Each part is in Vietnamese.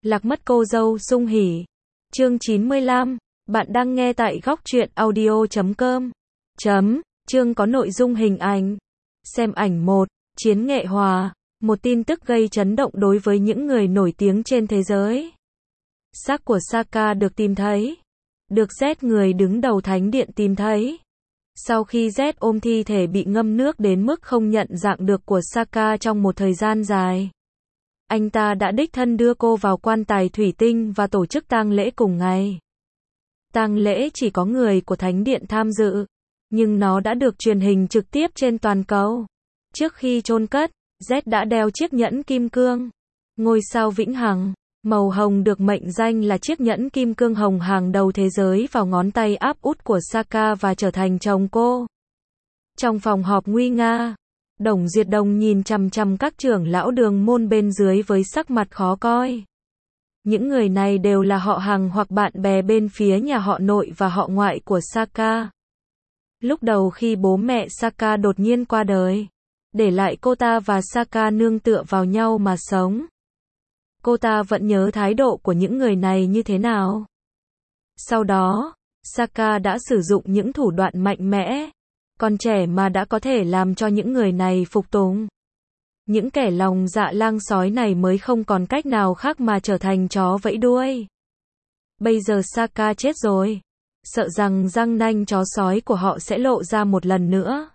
Lạc mất cô dâu sung hỉ. Chương 95. Bạn đang nghe tại góc truyện audio.com. Chương có nội dung hình ảnh. Xem ảnh 1. Chiến nghệ hòa. Một tin tức gây chấn động đối với những người nổi tiếng trên thế giới. Xác của Sokka được tìm thấy. Được Z người đứng đầu thánh điện tìm thấy. Sau khi Z ôm thi thể bị ngâm nước đến mức không nhận dạng được của Sokka trong một thời gian dài, anh ta đã đích thân đưa cô vào quan tài thủy tinh và tổ chức tang lễ cùng ngày. Tang lễ chỉ có người của thánh điện tham dự, nhưng nó đã được truyền hình trực tiếp trên toàn cầu. Trước khi chôn cất, Z đã đeo chiếc nhẫn kim cương, ngôi sao vĩnh hằng, màu hồng được mệnh danh là chiếc nhẫn kim cương hồng hàng đầu thế giới vào ngón tay áp út của Sokka và trở thành chồng cô. Trong phòng họp nguy nga, Đồng Duyệt Đồng nhìn chằm chằm các trưởng lão đường môn bên dưới với sắc mặt khó coi. Những người này đều là họ hàng hoặc bạn bè bên phía nhà họ nội và họ ngoại của Sokka. Lúc đầu khi bố mẹ Sokka đột nhiên qua đời, để lại cô ta và Sokka nương tựa vào nhau mà sống. Cô ta vẫn nhớ thái độ của những người này như thế nào. Sau đó, Sokka đã sử dụng những thủ đoạn mạnh mẽ. Còn trẻ mà đã có thể làm cho những người này phục tùng. Những kẻ lòng dạ lang sói này mới không còn cách nào khác mà trở thành chó vẫy đuôi. Bây giờ Sokka chết rồi, sợ rằng răng nanh chó sói của họ sẽ lộ ra một lần nữa.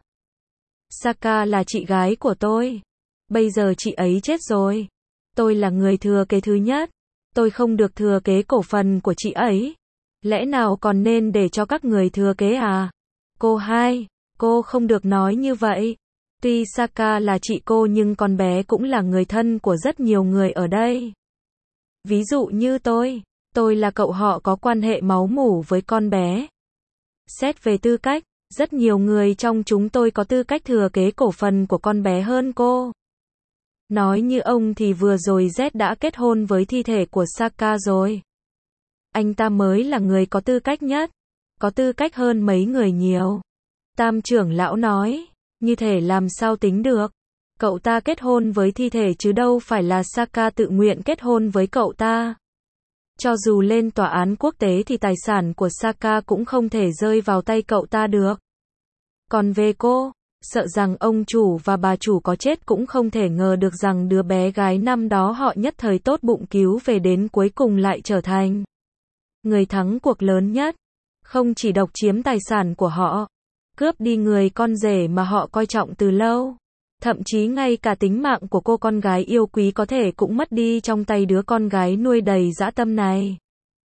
Sokka là chị gái của tôi. Bây giờ chị ấy chết rồi. Tôi là người thừa kế thứ nhất. Tôi không được thừa kế cổ phần của chị ấy. Lẽ nào còn nên để cho các người thừa kế à? Cô hai, cô không được nói như vậy. Tuy Sokka là chị cô nhưng con bé cũng là người thân của rất nhiều người ở đây. Ví dụ như tôi là cậu họ có quan hệ máu mủ với con bé. Xét về tư cách, rất nhiều người trong chúng tôi có tư cách thừa kế cổ phần của con bé hơn cô. Nói như ông thì vừa rồi Z đã kết hôn với thi thể của Sokka rồi. Anh ta mới là người có tư cách nhất, có tư cách hơn mấy người nhiều. Tam trưởng lão nói, như thể làm sao tính được. Cậu ta kết hôn với thi thể chứ đâu phải là Sokka tự nguyện kết hôn với cậu ta. Cho dù lên tòa án quốc tế thì tài sản của Sokka cũng không thể rơi vào tay cậu ta được. Còn về cô, sợ rằng ông chủ và bà chủ có chết cũng không thể ngờ được rằng đứa bé gái năm đó họ nhất thời tốt bụng cứu về đến cuối cùng lại trở thành người thắng cuộc lớn nhất. Không chỉ độc chiếm tài sản của họ, cướp đi người con rể mà họ coi trọng từ lâu. Thậm chí ngay cả tính mạng của cô con gái yêu quý có thể cũng mất đi trong tay đứa con gái nuôi đầy dã tâm này.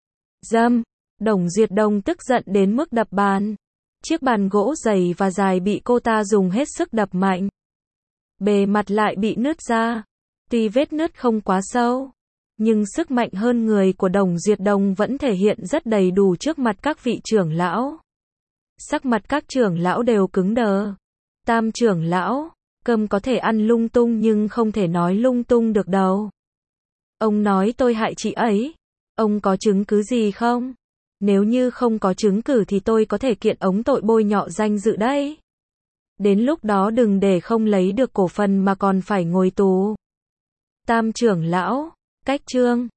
Đồng Duyệt Đồng tức giận đến mức đập bàn. Chiếc bàn gỗ dày và dài bị cô ta dùng hết sức đập mạnh. Bề mặt lại bị nứt ra. Tuy vết nứt không quá sâu, nhưng sức mạnh hơn người của Đồng Duyệt Đồng vẫn thể hiện rất đầy đủ trước mặt các vị trưởng lão. Sắc mặt các trưởng lão đều cứng đờ. Tam trưởng lão, cơm có thể ăn lung tung nhưng không thể nói lung tung được đâu. Ông nói tôi hại chị ấy. Ông có chứng cứ gì không? Nếu như không có chứng cứ thì tôi có thể kiện ông tội bôi nhọ danh dự đấy. Đến lúc đó đừng để không lấy được cổ phần mà còn phải ngồi tù. Tam trưởng lão, cách chương.